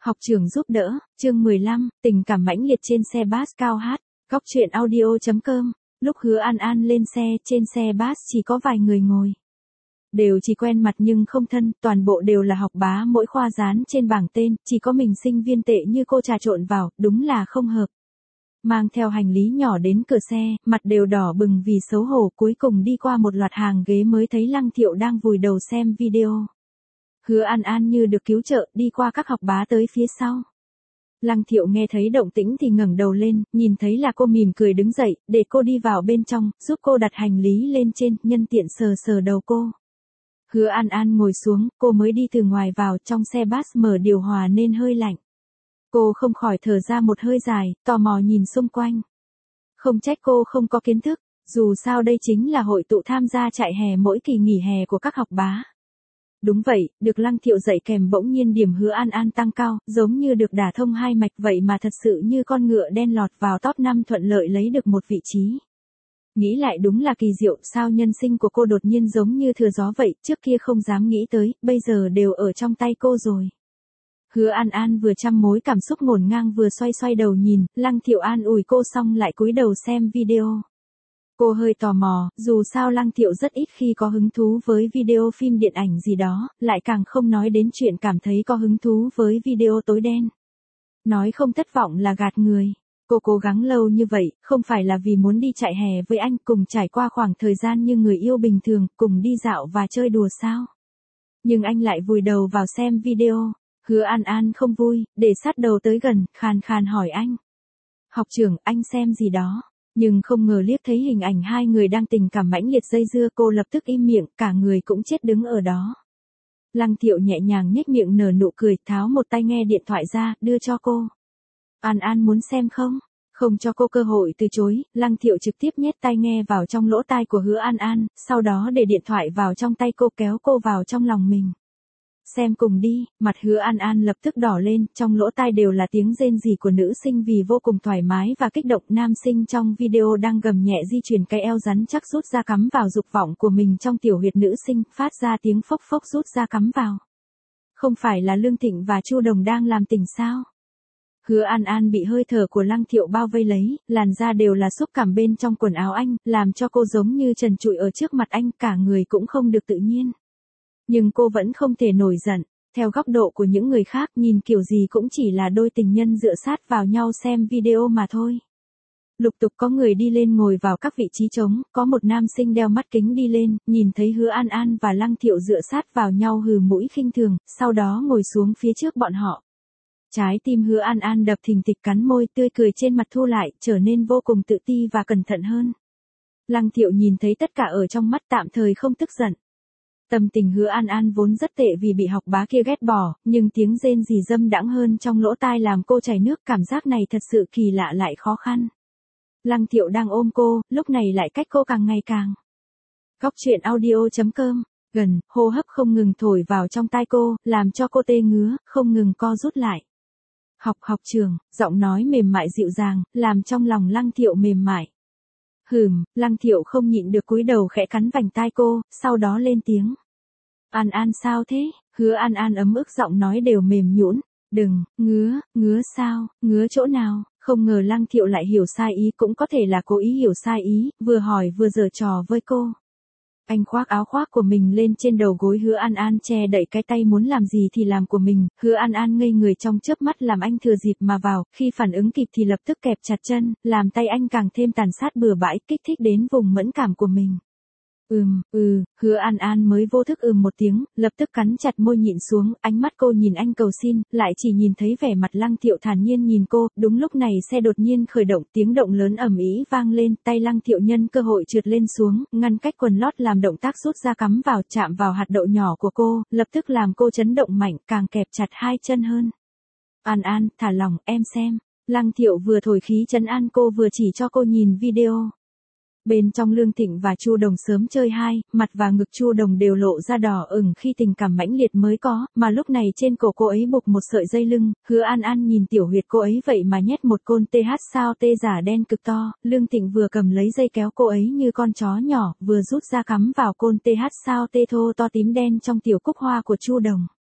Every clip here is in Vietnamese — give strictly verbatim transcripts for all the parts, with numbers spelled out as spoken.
Học trưởng giúp đỡ, chương mười lăm, tình cảm mãnh liệt trên xe bus cao hát, góc truyện audio.com, lúc Hứa An An lên xe, trên xe bus chỉ có vài người ngồi. Đều chỉ quen mặt nhưng không thân, toàn bộ đều là học bá mỗi khoa dán trên bảng tên, chỉ có mình sinh viên tệ như cô trà trộn vào, đúng là không hợp. Mang theo hành lý nhỏ đến cửa xe, mặt đều đỏ bừng vì xấu hổ, cuối cùng đi qua một loạt hàng ghế mới thấy Lăng Thiệu đang vùi đầu xem video. Hứa An An như được cứu trợ, đi qua các học bá tới phía sau. Lăng Thiệu nghe thấy động tĩnh thì ngẩng đầu lên, nhìn thấy là cô mỉm cười đứng dậy, để cô đi vào bên trong, giúp cô đặt hành lý lên trên, nhân tiện sờ sờ đầu cô. Hứa An An ngồi xuống, cô mới đi từ ngoài vào, trong xe bus mở điều hòa nên hơi lạnh. Cô không khỏi thở ra một hơi dài, tò mò nhìn xung quanh. Không trách cô không có kiến thức, dù sao đây chính là hội tụ tham gia trại hè mỗi kỳ nghỉ hè của các học bá. Đúng vậy, được Lăng Thiệu dạy kèm bỗng nhiên điểm Hứa An An tăng cao, giống như được đả thông hai mạch vậy mà thật sự như con ngựa đen lọt vào top năm thuận lợi lấy được một vị trí. Nghĩ lại đúng là kỳ diệu, sao nhân sinh của cô đột nhiên giống như thừa gió vậy, trước kia không dám nghĩ tới, bây giờ đều ở trong tay cô rồi. Hứa An An vừa trăm mối cảm xúc ngổn ngang vừa xoay xoay đầu nhìn, Lăng Thiệu an ủi cô xong lại cúi đầu xem video. Cô hơi tò mò, dù sao Lăng Thiệu rất ít khi có hứng thú với video phim điện ảnh gì đó, lại càng không nói đến chuyện cảm thấy có hứng thú với video tối đen. Nói không thất vọng là gạt người. Cô cố gắng lâu như vậy, không phải là vì muốn đi trại hè với anh cùng trải qua khoảng thời gian như người yêu bình thường, cùng đi dạo và chơi đùa sao. Nhưng anh lại vùi đầu vào xem video. Hứa An An không vui, để sát đầu tới gần, khàn khàn hỏi anh. Học trưởng, anh xem gì đó? Nhưng không ngờ liếc thấy hình ảnh hai người đang tình cảm mãnh liệt dây dưa, cô lập tức im miệng, cả người cũng chết đứng ở đó. Lăng Thiệu nhẹ nhàng nhếch miệng nở nụ cười, tháo một tai nghe điện thoại ra, đưa cho cô. An An muốn xem không? Không cho cô cơ hội từ chối, Lăng Thiệu trực tiếp nhét tai nghe vào trong lỗ tai của Hứa An An, sau đó để điện thoại vào trong tay cô, kéo cô vào trong lòng mình. Xem cùng đi, mặt Hứa An An lập tức đỏ lên, trong lỗ tai đều là tiếng rên rỉ của nữ sinh vì vô cùng thoải mái và kích động. Nam sinh trong video đang gầm nhẹ di chuyển cái eo rắn chắc rút ra cắm vào dục vọng của mình trong tiểu huyệt nữ sinh, phát ra tiếng phốc phốc rút ra cắm vào. Không phải là Lương Thịnh và Chu Đồng đang làm tình sao? Hứa An An bị hơi thở của Lăng Thiệu bao vây lấy, làn da đều là xúc cảm bên trong quần áo anh, làm cho cô giống như trần trụi ở trước mặt anh, cả người cũng không được tự nhiên. Nhưng cô vẫn không thể nổi giận, theo góc độ của những người khác nhìn kiểu gì cũng chỉ là đôi tình nhân dựa sát vào nhau xem video mà thôi. Lục tục có người đi lên ngồi vào các vị trí trống, có một nam sinh đeo mắt kính đi lên, nhìn thấy Hứa An An và Lăng Thiệu dựa sát vào nhau hừ mũi khinh thường, sau đó ngồi xuống phía trước bọn họ. Trái tim Hứa An An đập thình thịch, cắn môi, tươi cười trên mặt thu lại, trở nên vô cùng tự ti và cẩn thận hơn. Lăng Thiệu nhìn thấy tất cả ở trong mắt tạm thời không tức giận. Tâm tình Hứa An An vốn rất tệ vì bị học bá kia ghét bỏ, nhưng tiếng rên rỉ dâm đãng hơn trong lỗ tai làm cô chảy nước, cảm giác này thật sự kỳ lạ lại khó khăn. Lăng Thiệu đang ôm cô, lúc này lại cách cô càng ngày càng. Góc truyện audio.com, gần, hô hấp không ngừng thổi vào trong tai cô, làm cho cô tê ngứa, không ngừng co rút lại. Học học trường, giọng nói mềm mại dịu dàng, làm trong lòng Lăng Thiệu mềm mại. Hừm, Lăng Thiệu không nhịn được cúi đầu khẽ cắn vành tai cô, sau đó lên tiếng. An An sao thế? Hứa An An ấm ức giọng nói đều mềm nhũn. Đừng, ngứa, ngứa sao, ngứa chỗ nào? Không ngờ Lăng Thiệu lại hiểu sai ý, cũng có thể là cố ý hiểu sai ý, vừa hỏi vừa giở trò với cô. Anh khoác áo khoác của mình lên trên đầu gối Hứa An An, che đậy cái tay muốn làm gì thì làm của mình. Hứa An An ngây người trong chớp mắt, làm anh thừa dịp mà vào, khi phản ứng kịp thì lập tức kẹp chặt chân, làm tay anh càng thêm tàn sát bừa bãi, kích thích đến vùng mẫn cảm của mình. Ừm, ừ, Hứa An An mới vô thức ừm một tiếng, lập tức cắn chặt môi nhịn xuống, ánh mắt cô nhìn anh cầu xin, lại chỉ nhìn thấy vẻ mặt Lăng Thiệu thản nhiên nhìn cô. Đúng lúc này xe đột nhiên khởi động, tiếng động lớn ầm ĩ vang lên, tay Lăng Thiệu nhân cơ hội trượt lên xuống, ngăn cách quần lót làm động tác rút ra cắm vào, chạm vào hạt đậu nhỏ của cô, lập tức làm cô chấn động mạnh, càng kẹp chặt hai chân hơn. An An, thả lỏng, em xem. Lăng Thiệu vừa thổi khí trấn an cô vừa chỉ cho cô nhìn video. Bên trong Lương Thịnh và Chu Đồng sớm chơi hai, mặt và ngực Chu Đồng đều lộ ra đỏ ửng khi tình cảm mãnh liệt mới có, mà lúc này trên cổ cô ấy buộc một sợi dây lưng. Hứa An An nhìn tiểu huyệt cô ấy vậy mà nhét một côn tê hát sao tê giả đen cực to. Lương Thịnh vừa cầm lấy dây kéo cô ấy như con chó nhỏ, vừa rút ra cắm vào côn tê hát sao tê thô to tím đen trong tiểu cúc hoa của Chu Đồng.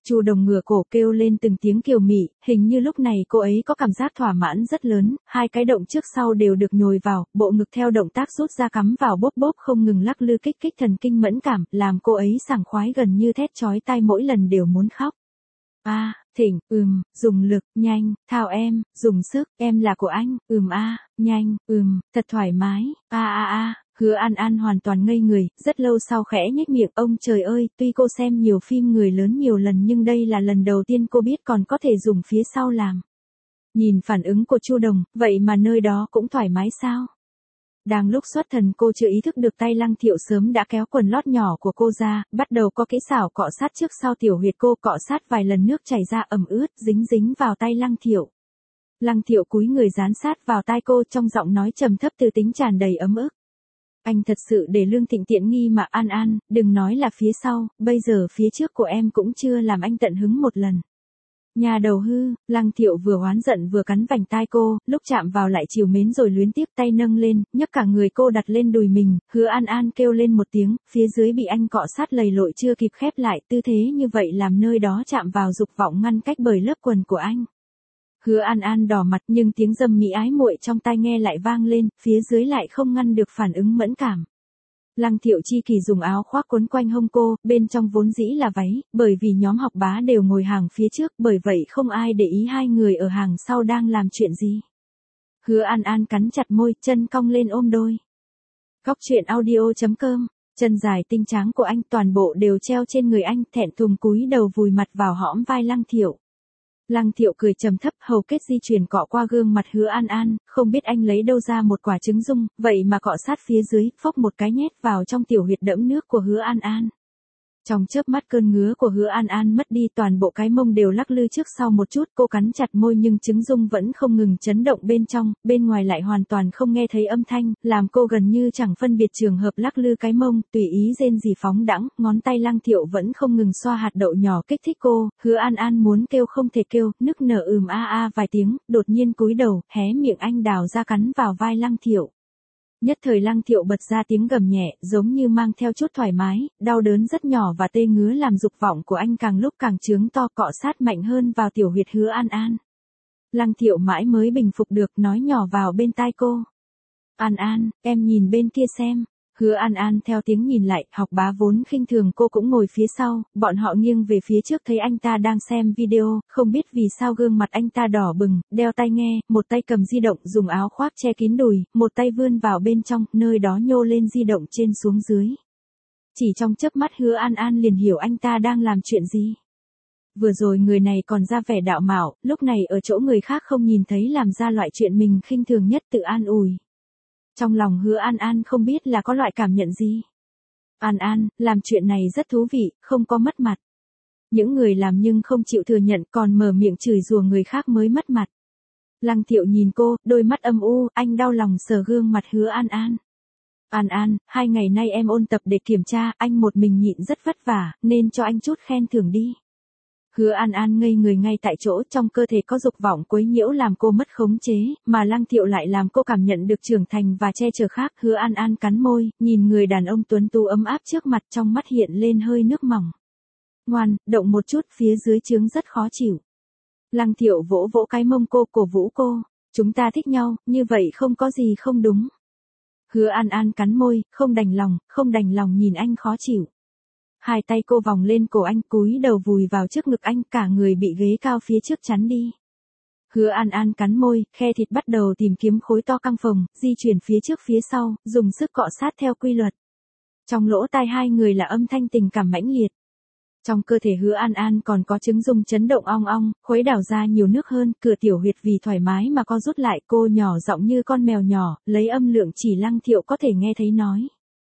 Chu Đồng ngửa cổ kêu lên từng tiếng kiều mị, hình như lúc này cô ấy có cảm giác thỏa mãn rất lớn, hai cái động trước sau đều được nhồi vào, bộ ngực theo động tác rút ra cắm vào bóp bóp không ngừng lắc lư kích kích thần kinh mẫn cảm, làm cô ấy sảng khoái gần như thét chói tai mỗi lần đều muốn khóc. A, à, thỉnh, ừm, dùng lực, nhanh, thao em, dùng sức, em là của anh, ừm a, à, nhanh, ừm, thật thoải mái, a a a. Hứa An An hoàn toàn ngây người, rất lâu sau khẽ nhếch miệng, ông trời ơi, tuy cô xem nhiều phim người lớn nhiều lần nhưng đây là lần đầu tiên cô biết còn có thể dùng phía sau làm. Nhìn phản ứng của Chu Đồng, vậy mà nơi đó cũng thoải mái sao? Đang lúc xuất thần cô chưa ý thức được tay Lăng Thiệu sớm đã kéo quần lót nhỏ của cô ra, bắt đầu có kỹ xảo cọ sát trước sau tiểu huyệt cô, cọ sát vài lần nước chảy ra ẩm ướt, dính dính vào tay Lăng Thiệu. Lăng Thiệu cúi người dán sát vào tai cô, trong giọng nói trầm thấp từ tính tràn đầy ấm ức. Anh thật sự để Lương Thịnh tiện nghi mà. An An, đừng nói là phía sau, bây giờ phía trước của em cũng chưa làm anh tận hứng một lần. Nhà đầu hư. Lăng Thiệu vừa oán giận vừa cắn vành tai cô, lúc chạm vào lại trìu mến rồi luyến tiếc, tay nâng lên, nhấc cả người cô đặt lên đùi mình. Hứa An An kêu lên một tiếng, phía dưới bị anh cọ sát lầy lội chưa kịp khép lại, tư thế như vậy làm nơi đó chạm vào dục vọng ngăn cách bởi lớp quần của anh. Hứa An An đỏ mặt nhưng tiếng dâm mỹ ái muội trong tai nghe lại vang lên, phía dưới lại không ngăn được phản ứng mẫn cảm. Lăng Thiệu chi kỳ dùng áo khoác quấn quanh hông cô, bên trong vốn dĩ là váy, bởi vì nhóm học bá đều ngồi hàng phía trước, bởi vậy không ai để ý hai người ở hàng sau đang làm chuyện gì. Hứa An An cắn chặt môi, chân cong lên ôm đôi. Cóc truyện audio chấm com, chân dài tinh tráng của anh toàn bộ đều treo trên người anh, thẹn thùng cúi đầu vùi mặt vào hõm vai Lăng Thiệu. Lăng Thiệu cười trầm thấp, hầu kết di chuyển cọ qua gương mặt Hứa An An, không biết anh lấy đâu ra một quả trứng dung, vậy mà cọ sát phía dưới, phốc một cái nhét vào trong tiểu huyệt đẫm nước của Hứa An An. Trong chớp mắt cơn ngứa của Hứa An An mất đi, toàn bộ cái mông đều lắc lư trước sau một chút, cô cắn chặt môi nhưng trứng dung vẫn không ngừng chấn động bên trong, bên ngoài lại hoàn toàn không nghe thấy âm thanh, làm cô gần như chẳng phân biệt trường hợp lắc lư cái mông, tùy ý rên rỉ phóng đãng, ngón tay Lăng Thiệu vẫn không ngừng xoa hạt đậu nhỏ kích thích cô. Hứa An An muốn kêu không thể kêu, nức nở ừm a a vài tiếng, đột nhiên cúi đầu, hé miệng anh đào ra cắn vào vai Lăng Thiệu. Nhất thời Lăng Thiệu bật ra tiếng gầm nhẹ, giống như mang theo chút thoải mái, đau đớn rất nhỏ và tê ngứa làm dục vọng của anh càng lúc càng trướng to, cọ sát mạnh hơn vào tiểu huyệt Hứa An An. Lăng Thiệu mãi mới bình phục được, nói nhỏ vào bên tai cô. An An, em nhìn bên kia xem. Hứa An An theo tiếng nhìn lại, học bá vốn khinh thường cô cũng ngồi phía sau, bọn họ nghiêng về phía trước thấy anh ta đang xem video, không biết vì sao gương mặt anh ta đỏ bừng, đeo tai nghe, một tay cầm di động dùng áo khoác che kín đùi, một tay vươn vào bên trong, nơi đó nhô lên di động trên xuống dưới. Chỉ trong chớp mắt Hứa An An liền hiểu anh ta đang làm chuyện gì. Vừa rồi người này còn ra vẻ đạo mạo, lúc này ở chỗ người khác không nhìn thấy làm ra loại chuyện mình khinh thường nhất, tự an ủi. Trong lòng Hứa An An không biết là có loại cảm nhận gì. An An, làm chuyện này rất thú vị, không có mất mặt. Những người làm nhưng không chịu thừa nhận còn mở miệng chửi rủa người khác mới mất mặt. Lăng Thiệu nhìn cô, đôi mắt âm u, anh đau lòng sờ gương mặt Hứa An An. An An, hai ngày nay em ôn tập để kiểm tra, anh một mình nhịn rất vất vả, nên cho anh chút khen thưởng đi. Hứa An An ngây người ngay tại chỗ, trong cơ thể có dục vọng quấy nhiễu làm cô mất khống chế, mà Lăng Thiệu lại làm cô cảm nhận được trưởng thành và che chở khác. Hứa An An cắn môi, nhìn người đàn ông tuấn tú ấm áp trước mặt, trong mắt hiện lên hơi nước mỏng. Ngoan, động một chút, phía dưới trướng rất khó chịu. Lăng Thiệu vỗ vỗ cái mông cô, cổ vũ cô. Chúng ta thích nhau, như vậy không có gì không đúng. Hứa An An cắn môi, không đành lòng, không đành lòng nhìn anh khó chịu. Hai tay cô vòng lên cổ anh, cúi đầu vùi vào trước ngực anh, cả người bị ghế cao phía trước chắn đi. Hứa An An cắn môi, khe thịt bắt đầu tìm kiếm khối to căng phồng, di chuyển phía trước phía sau, dùng sức cọ sát theo quy luật. Trong lỗ tai hai người là âm thanh tình cảm mãnh liệt. Trong cơ thể Hứa An An còn có trứng dung chấn động ong ong, khuấy đảo ra nhiều nước hơn, cửa tiểu huyệt vì thoải mái mà co rút lại, cô nhỏ giọng như con mèo nhỏ, lấy âm lượng chỉ Lăng Thiệu có thể nghe thấy nói.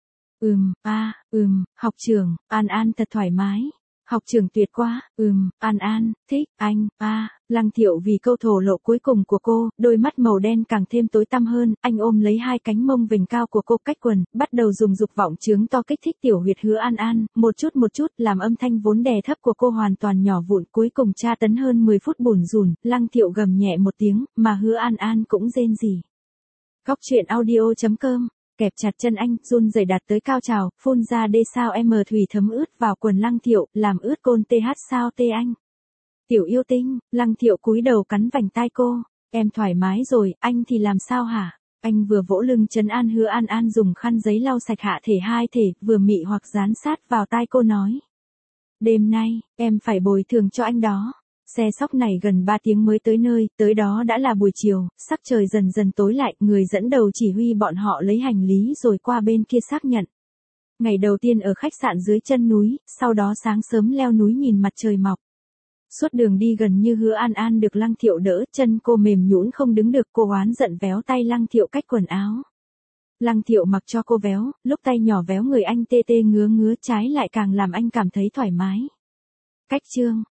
Ừm, a, à, ừm, học trưởng, An An thật thoải mái. Học trưởng tuyệt quá, ừm, An An, thích, anh, a, à. Lăng Thiệu vì câu thổ lộ cuối cùng của cô, đôi mắt màu đen càng thêm tối tăm hơn, anh ôm lấy hai cánh mông vểnh cao của cô cách quần, bắt đầu dùng dục vọng trướng to kích thích tiểu huyệt Hứa An An, một chút một chút, làm âm thanh vốn đè thấp của cô hoàn toàn nhỏ vụn, cuối cùng tra tấn hơn mười phút bủn rủn, Lăng Thiệu gầm nhẹ một tiếng, mà Hứa An An cũng rên rỉ. Cóc truyện audio chấm com Kẹp chặt chân anh, run rẩy đạt tới cao trào, phun ra đê sao em thủy thấm ướt vào quần Lăng Thiệu, làm ướt côn tê hát sao tê anh. Tiểu yêu tinh, Lăng Thiệu cúi đầu cắn vành tai cô, em thoải mái rồi, anh thì làm sao hả? Anh vừa vỗ lưng trấn an Hứa An An dùng khăn giấy lau sạch hạ thể hai thể, vừa mị hoặc dán sát vào tai cô nói. Đêm nay, em phải bồi thường cho anh đó. Xe sóc này gần ba tiếng mới tới nơi, tới đó đã là buổi chiều, sắc trời dần dần tối lại, người dẫn đầu chỉ huy bọn họ lấy hành lý rồi qua bên kia xác nhận. Ngày đầu tiên ở khách sạn dưới chân núi, sau đó sáng sớm leo núi nhìn mặt trời mọc. Suốt đường đi gần như Hứa An An được Lăng Thiệu đỡ, chân cô mềm nhũn không đứng được, cô oán giận véo tay Lăng Thiệu cách quần áo. Lăng Thiệu mặc cho cô véo, lúc tay nhỏ véo người anh tê tê ngứa ngứa trái lại càng làm anh cảm thấy thoải mái. Cách chương